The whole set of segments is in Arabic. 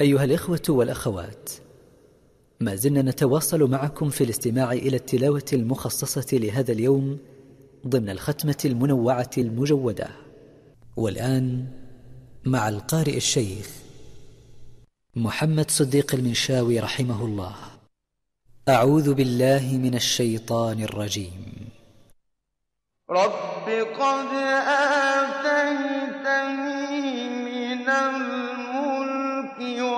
أيها الإخوة والأخوات، ما زلنا نتواصل معكم في الاستماع إلى التلاوة المخصصة لهذا اليوم ضمن الختمة المنوعة المجودة. والآن مع القارئ الشيخ محمد صديق المنشاوي رحمه الله. أعوذ بالله من الشيطان الرجيم. رب قد آتيتني من الملك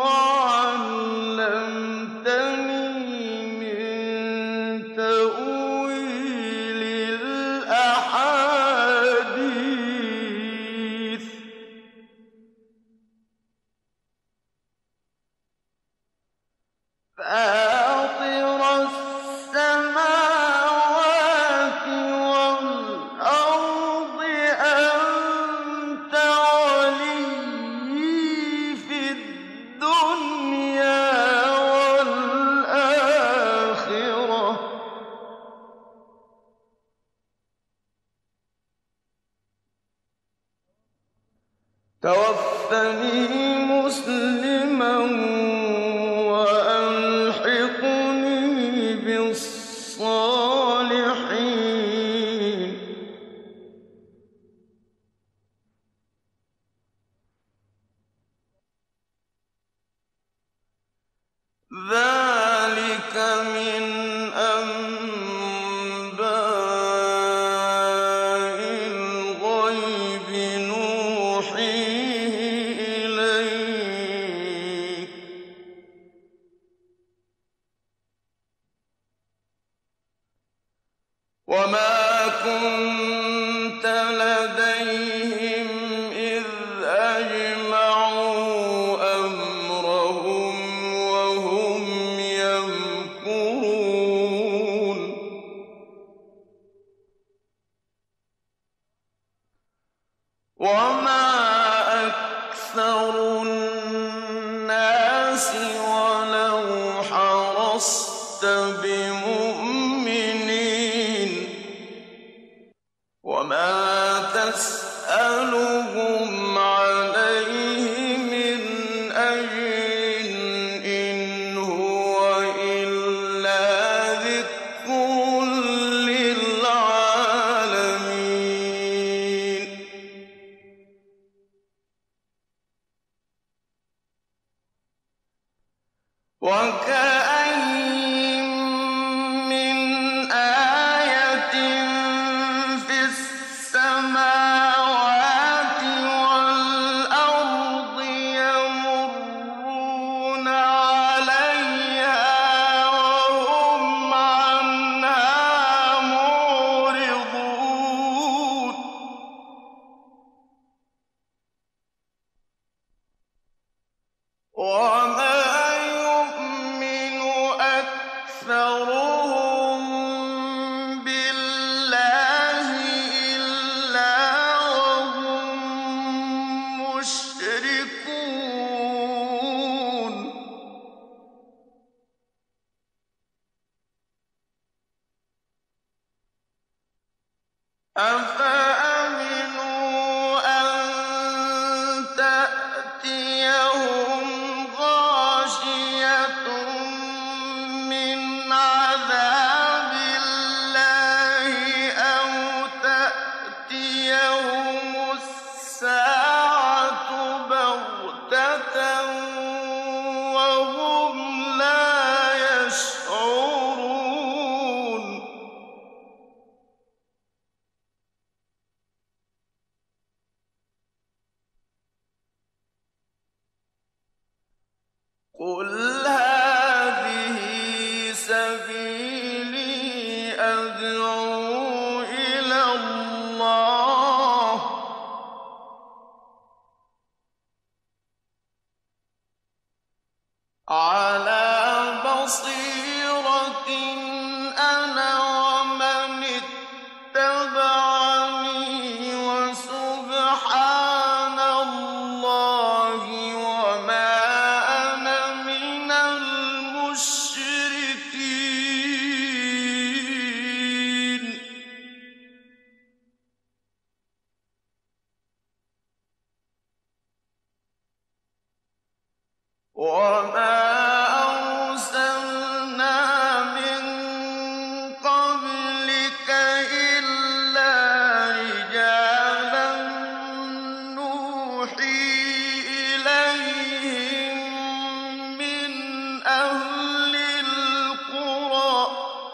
وعلمتني من تأويل الأحاديث فاطر السماوات والأرض أنت ولي في الدنيا والآخرة توفني مسلما وألحقني بالصالحين ذلك من أنباء الغيب نوحيه إليك وما كنت لديهم إذ أجمعوا أمرهم وهم يمكرون وما أكثر الناس ولو حرصت بمؤمنين وما تسألهم عليه من أجر إن هو إلا ذكر للعالمين وكأين من آية في السماوات والأرض يمرون عليها وهم عنها معرضون وما يؤمن أكثرهم بالله إلا وهم مشركون أفأمنوا أن تأتيهم غاشية من عذاب الله أو تأتيهم الساعة بغتة وهم لا يشعرون قل هذه سبيلي أدعو إلى الله على بصيرة أنا ومن اتبعني وسبحان الله وما أنا من المشركين وَمَا أَرْسَلْنَا مِن قَبْلِكَ إِلَّا رِجَالًا نُّوحِي إِلَيْهِم مِّنْ أَهْلِ الْقُرَىٰ ۗ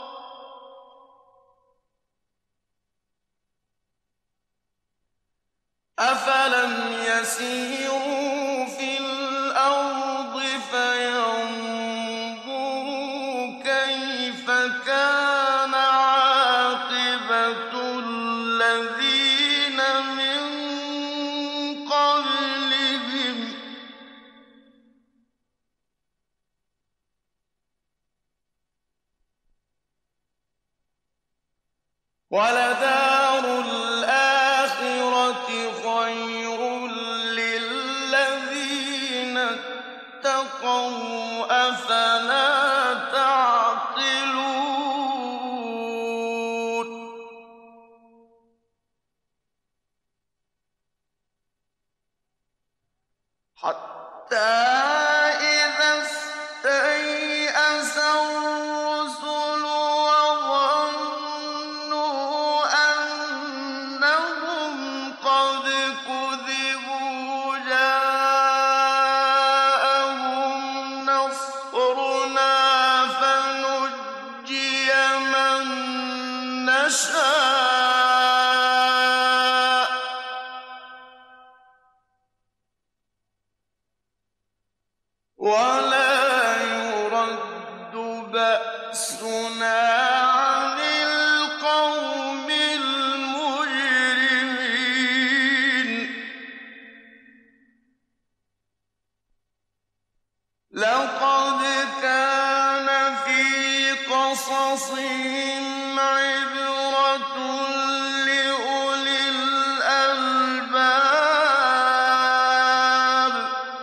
أَفَلَمْ يَسِيرُوا فِي الْأَرْضِ فَيَنظُرُوا كَيْفَ كَانَ عَاقِبَةُ الَّذِينَ مِن قَبْلِهِمْ ۚ وَلَدَارُ الْآخِرَةِ خَيْرٌ لِّلَّذِينَ اتَّقَوْا ۗ أَفَلَا تَعْقِلُونَ حَتَّىٰ إِذَا اسْتَيْأَسَ الرُّسُلُ وَظَنُّوا أَنَّهُمْ قَدْ كُذِبُوا جَاءَهُمْ نَصْرُنَا فَنُجِّيَ مَن نَّشَاءُ وَلَا يُرَدُّ بَأْسُنَا عَنِ الْقَوْمِ الْمُجْرِمِينَ لَقَدْ كَانَ فِي قَصَصِهِمْ عِبْرَةٌ لِّأُولِي الْأَلْبَابِ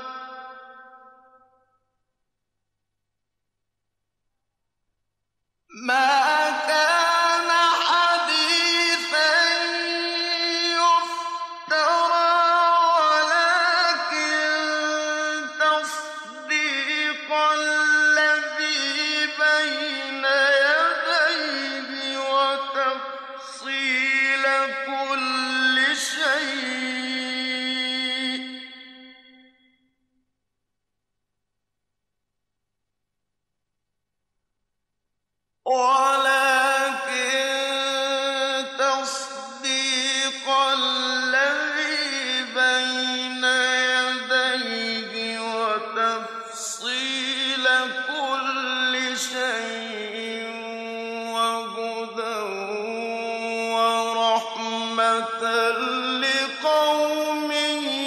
مَا كَانَ حَدِيثًا يُفْتَرَىٰ وَلَٰكِن تَصْدِيقَ الَّذِي بَيْنَ يَدَيْهِ وَتَفْصِيلَ كُلِّ شَيْءٍ ۚ وَلَٰكِن تَصْدِيقَ الَّذِي بَيْنَ يَدَيْهِ وَتَفْصِيلَ كُلِّ شَيْءٍ وَهُدًى وَرَحْمَةً لِّقَوْمٍ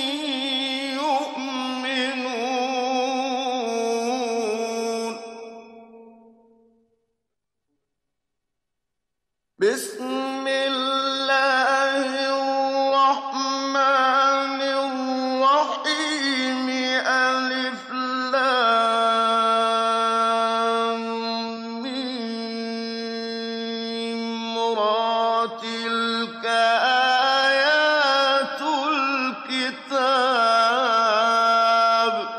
يُؤْمِنُونَ بِسْمِ اللَّهِ الرَّحْمَٰنِ الرَّحِيمِ أَلِفْ لَامْ مِيم رَّا ۚ تِلْكَ آيَاتُ الْكِتَابِ ۗ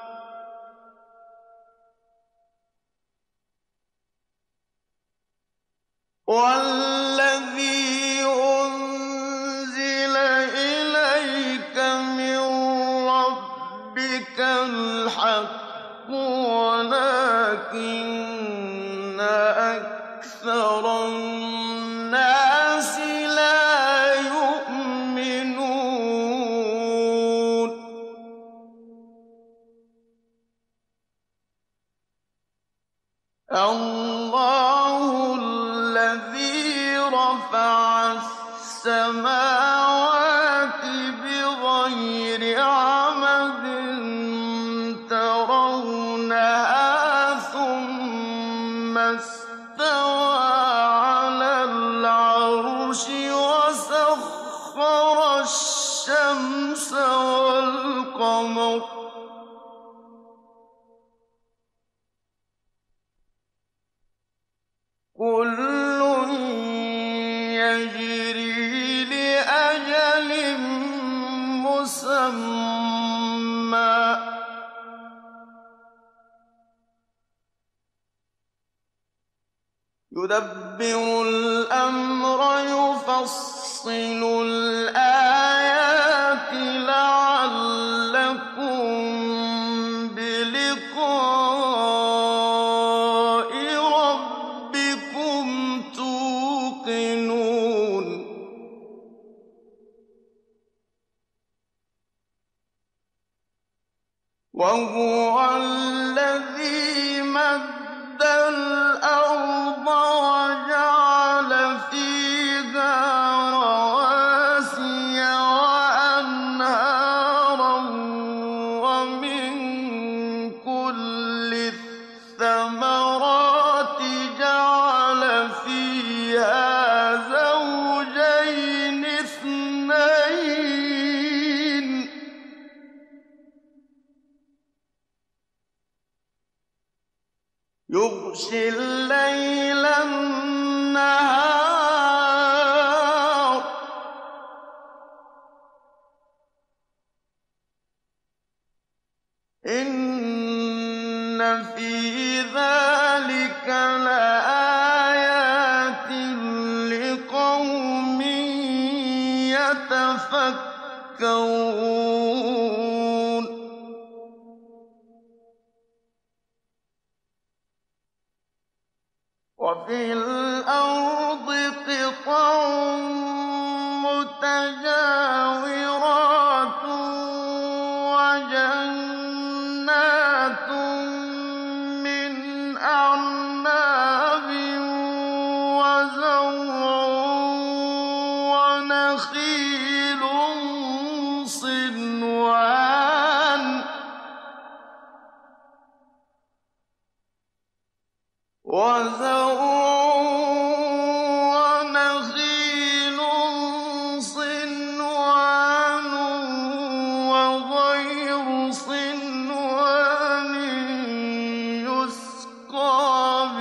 وَالَّذِي أُنزِلَ إِلَيْكَ مِن رَّبِّكَ الْحَقُّ وَلَٰكِنَّ أَكْثَرَ النَّاسِ لَا يُؤْمِنُونَ اللَّهُ الَّذِي رَفَعَ السَّمَاوَاتِ بِغَيْرِ عَمَدٍ تَرَوْنَهَا ثُمَّ اسْتَوَىٰ عَلَى الْعَرْشِ وَسَخَّرَ الشَّمْسَ وَالْقَمَرَ كُلٌّ يَجْرِي لِأَجَلٍ مُّسَمًّى ۚ يُدَبِّرُ الْأَمْرَ يُفَصِّلُ الْآيَاتِ لَعَلَّكُم بِلِقَاءِ رَبِّكُمْ تُوقِنُونَ وَهُوَ الَّذِي مَدَّ الْأَرْضَ وَجَعَلَ فِيهَا رَوَاسِيَ وَأَنْهَارًا وَمِن كُلِّ الثَّمَرَاتِ جَعَلَ فِيهَا زَوْجَيْنِ اثْنَيْنِ يُغْشِي اللَّيْلَ النَّهَارَ إِنَّ فِي ذَلِكَ لَآيَاتٍ لِقَوْمٍ يَتَفَكَّرُونَ وَفِي الْأَرْضِ قِطَعٌ مُّتَجَاوِرَاتٌ وَجَنَّاتٌ مِّنْ أَعْنَابٍ وَزَرْعٌ وَنَخِيلٌ صِنْوَانٌ وَغَيْرُ صِنْوَانٍ يُسْقَىٰ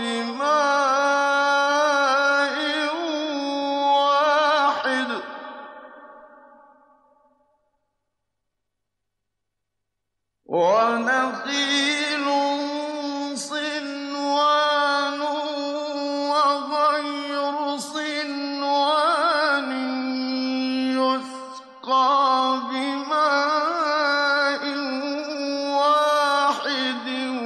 بِمَاءٍ وَاحِدٍ وَنَخِيلٌ صِنْوَانٌ وَغَيْرُ صِنْوَانٍ يُسْقَىٰ بِمَاءٍ وَاحِدٍ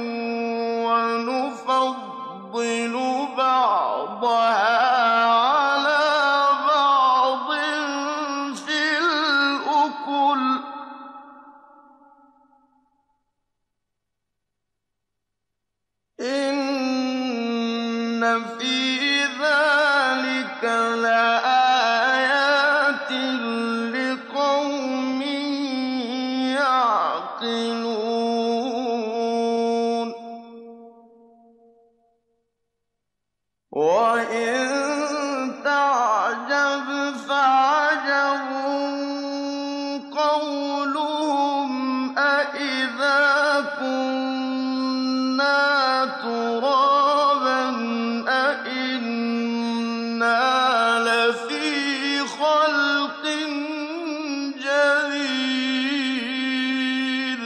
وَنُفَضِّلُ بَعْضَهَا عَلَىٰ بَعْضٍ فِي الْأُكُلِ ۚ إِنَّ فِي ذَلِكَ لَآيَاتٍ لِقَوْمٍ يَعْقِلُونَ وَإِن تَعْجَبْ فَعَجَبٌ قَوْلُهُمْ أَإِذَا كُنَّا تُرَابًا أَإِنَّا لَفِي خَلْقٍ جَدِيدٍ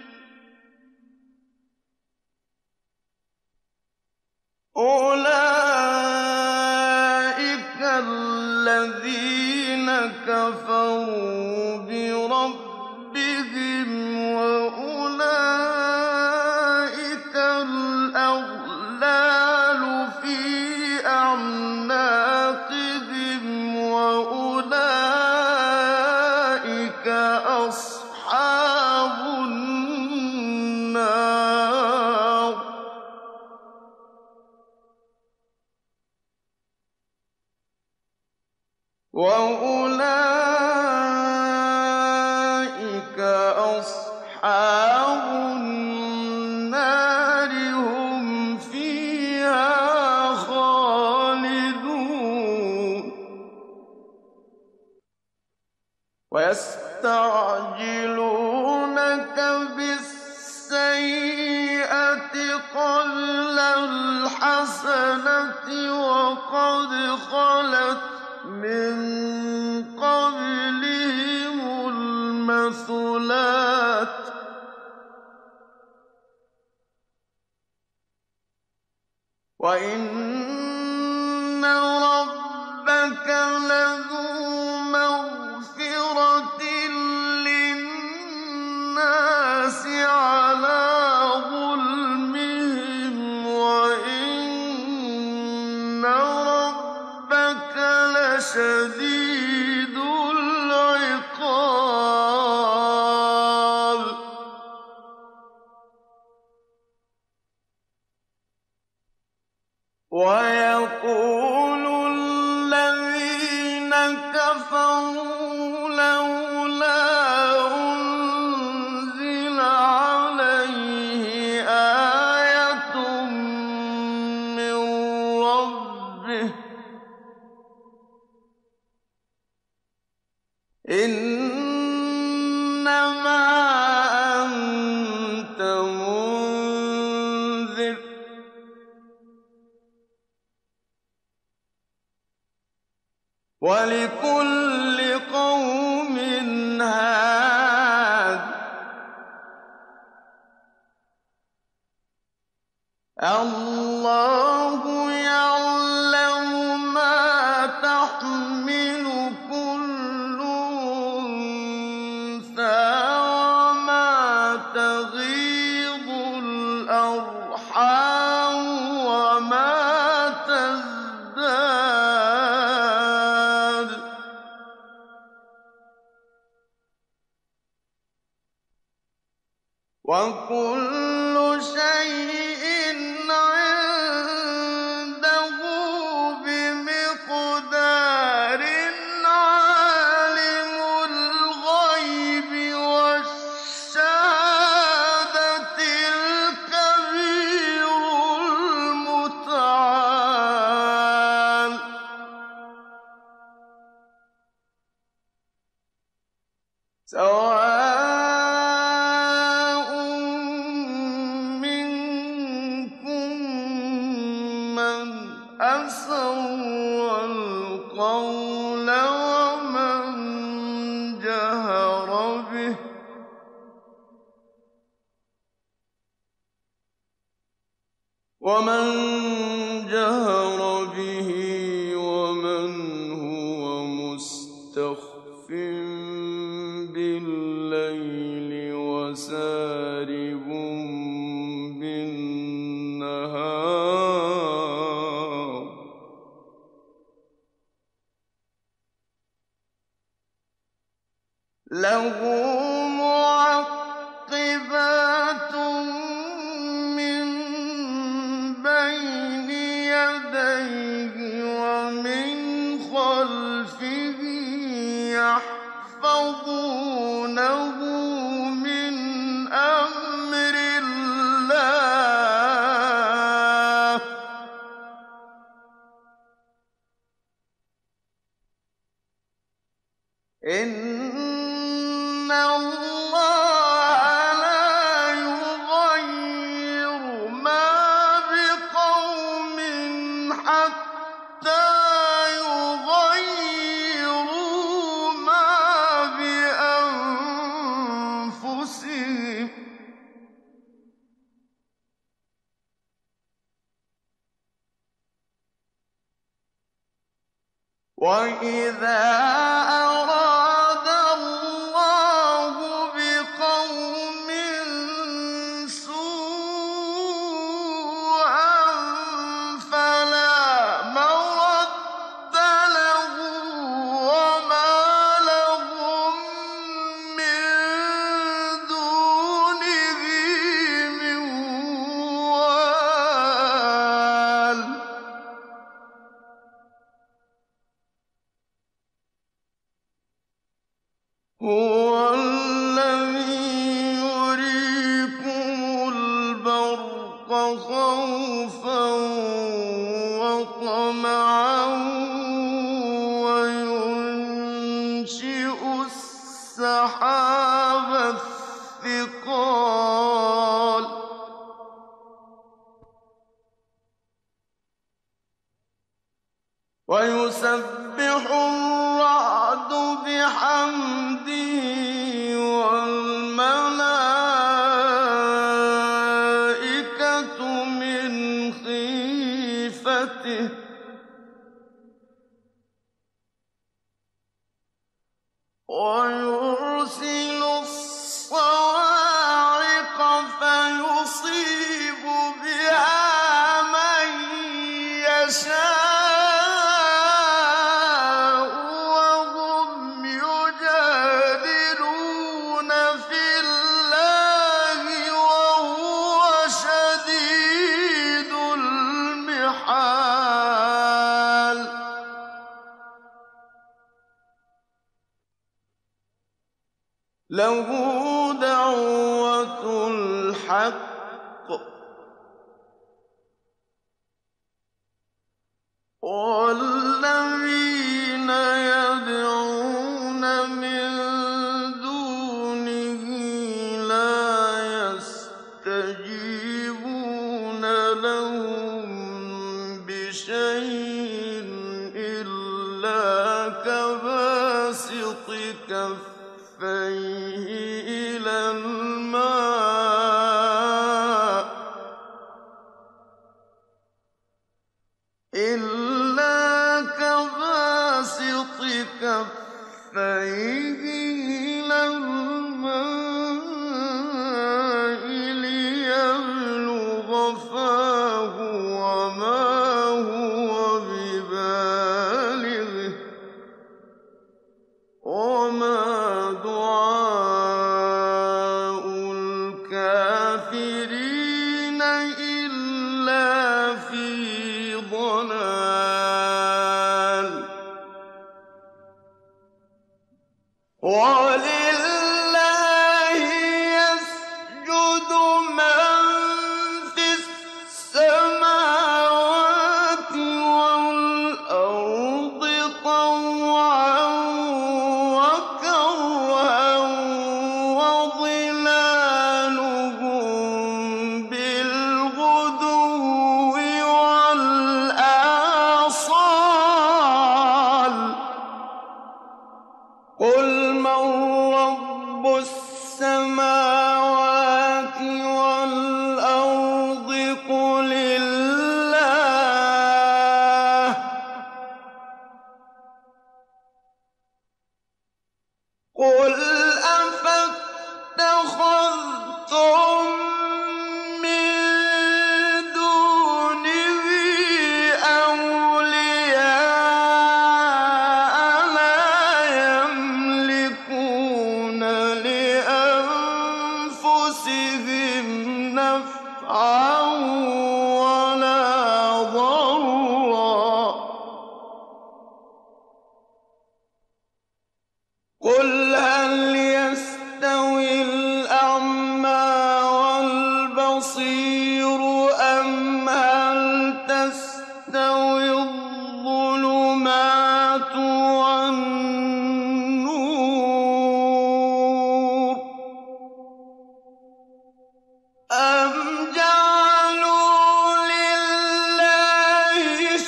أُولَٰئِكَ الَّذِينَ كَفَرُوا بِرَبِّهِمْ وَأُولَٰئِكَ الْأَغْلَالُ فِي أَعْنَاقِهِمْ وَأُولَٰئِكَ أَصْحَابُ النَّارِ وَأُولَٰئِكَ أَصْحَابُ النَّارِ هُمْ فِيهَا خَالِدُونَ وَيَسْتَعْجِلُونَكَ بِالسَّيِّئَةِ قَبْلَ الْحَسَنَةِ وَقَدْ خَلَتْ مِن قَبْلِهِمُ الْمَثُلَاتُ ۗ وَإِنَّ النَّاسِ عَلَىٰ ظُلْمِهِمْ وَإِنَّ رَبَّكَ لَشَدِيدُ الْعِقَابِ وَيَقُولُ الَّذِينَ كَفَرُوا لَوْلَا أُنزِلَ عَلَيْهِ آيَةٌ مِّن رَّبِّهِ ۗ إِنَّمَا أَنتَ مُنذِرٌ ۖ وَلِكُلِّ قَوْمٍ هَادٍ ۗ اللَّهُ يَعْلَمُ مَا تَحْمِلُ كُلُّ أُنثَىٰ وَمَا تَغِيضُ الْأَرْحَامُ وَمَا تَزْدَادُ ۖ وَكُلُّ شَيْءٍ عِندَهُ بِمِقْدَارٍ عَالِمُ الْغَيْبِ وَالشَّهَادَةِ الْكَبِيرُ الْمُتَعَالِ سَوَاءٌ مِّنكُم مَّنْ أَسَرَّ الْقَوْلَ وَمَن جَهَرَ بِهِ وَمَنْ هُوَ مُسْتَخْفٍ بِاللَّيْلِ وَسَارِبٌ بِالنَّهَارِ لَهُ مُعَقِّبَاتٌ مِّن بَيْنِ يَدَيْهِ وَمِنْ خَلْفِهِ يَحْفَظُونَهُ مِنْ أَمْرِ اللَّهِ ۗ إِنَّ اللَّهَ لَا يُغَيِّرُ مَا بِقَوْمٍ حَتَّىٰ يُغَيِّرُوا مَا بِأَنفُسِهِمْ ۗ وَإِذَا أَرَادَ اللَّهُ بِقَوْمٍ سُوءًا فَلَا مَرَدَّ لَهُ وَمَا لَهُم مِّن دُونِهِ مِن وَالٍ هُوَ الَّذِي يُرِيكُمُ الْبَرْقَ خَوْفًا وَطَمَعًا وَيُنشِئُ السَّحَابَ الثِّقَالَ وَيُسَبِّحُ الرَّعْدُ بِحَمْدِهِ وَالْمَلَائِكَةُ مِنْ خِيفَتِهِ وَيُرْسِلُ الصَّوَاعِقَ لَهُ دَعْوَةُ الْحَقِّ ۖ وَالَّذِينَ يَدْعُونَ مِن دُونِهِ لَا يَسْتَجِيبُونَ لَهُم بِشَيْءٍ إِلَّا كَبَاسِطِ كَفَّيْهِ إِلَى الْمَاءِ لِيَبْلُغَ فَاهُ وَمَا هُوَ بِبَالِغِهِ ۚ وَمَا دُعَاءُ الْكَافِرِينَ إِلَّا فِي ضَلَالٍ وَلِلَّهِ يَسْجُدُ مَن فِي السَّمَاوَاتِ وَالْأَرْضِ طَوْعًا وَكَرْهًا وَظِلَالُهُم بِالْغُدُوِّ وَالْآصَالِ ۖ قُلْ مَن رَّبُّ السَّمَاوَاتِ وَالْأَرْضِ قُلِ اللَّهُ ۚ قُلْ أَفَاتَّخَذْتُم مِّن دُونِهِ أَوْلِيَاءَ لَا يَمْلِكُونَ لِأَنفُسِهِمْ نَفْعًا وَلَا ضَرًّا ۚ قُلْ هَلْ يَسْتَوِي الْأَعْمَىٰ وَالْبَصِيرُ أَمْ هَلْ تَسْتَوِي الظُّلُمَاتُ وَالنُّورُ ۗ أَمْ جَعَلُوا لِلَّهِ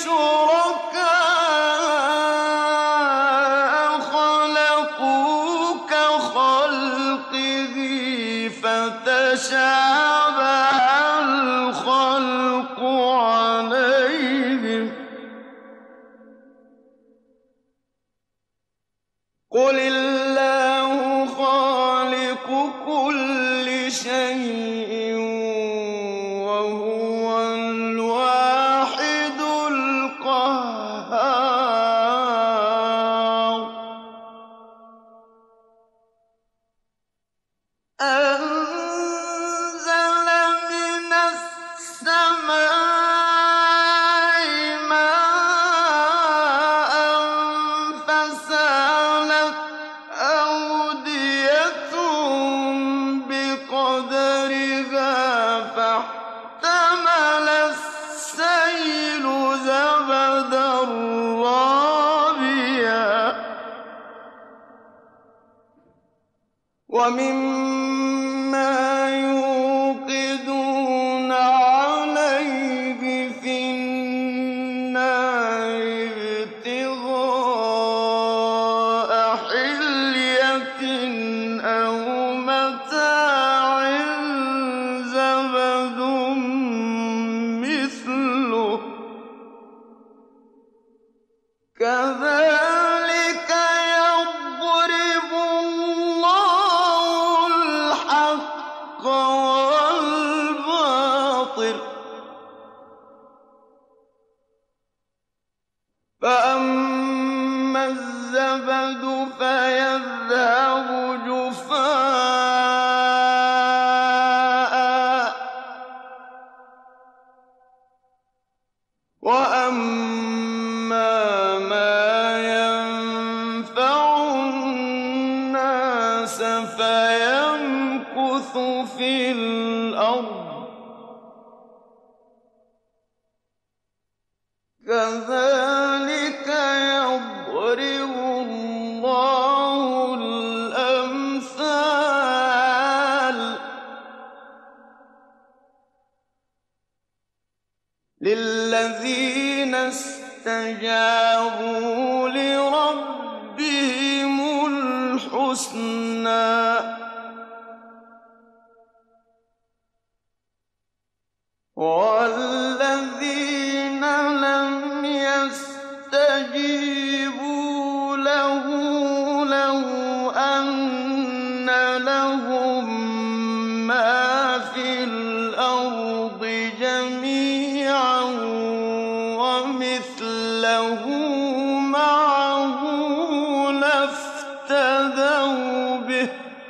شُرَكَاءَ خَلَقُوا كَخَلْقِهِ فَتَشَابَهَ الْخَلْقُ عَلَيْهِمْ ۚ قُلِ اللَّهُ خَالِقُ كُلِّ شَيْءٍ وَهُوَ الْوَاحِدُ الْقَهَّارُ أَنزَلَ مِنَ السَّمَاءِ مَاءً فَسَالَتْ أَوْدِيَةٌ بِقَدَرِهَا فَاحْتَمَلَ السَّيْلُ زَبَدًا رَّابِيًا ۚ وَمِمَّا يُوقِدُونَ عَلَيْهِ فِي النَّارِ ابْتِغَاءَ حِلْيَةٍ أَوْ مَتَاعٍ زَبَدٌ مِّثْلُهُ ۚ كَذَٰلِكَ يَضْرِبُ اللَّهُ الْحَقَّ وَالْبَاطِلَ ۚ فَأَمَّا الزَّبَدُ فَيَذْهَبُ جُفَاءً ۖ وَأَمَّا مَا يَنفَعُ النَّاسَ الأرض كذلك يضرب الله الأمثال للذين استجابوا لربهم الحسنى والذين لم يستجيبوا له لو أن لهم ما في الأرض جميعا ومثله معه لافتدوا به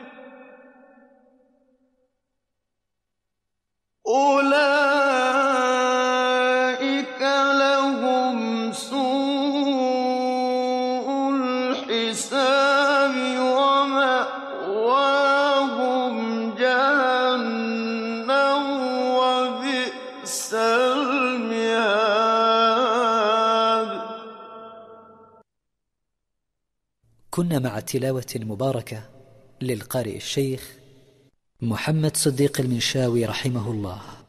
أولئك لهم سوء الحساب ومأواهم جهنم وبئس المهاد. كنا مع التلاوة المباركة للقارئ الشيخ محمد صديق المنشاوي رحمه الله.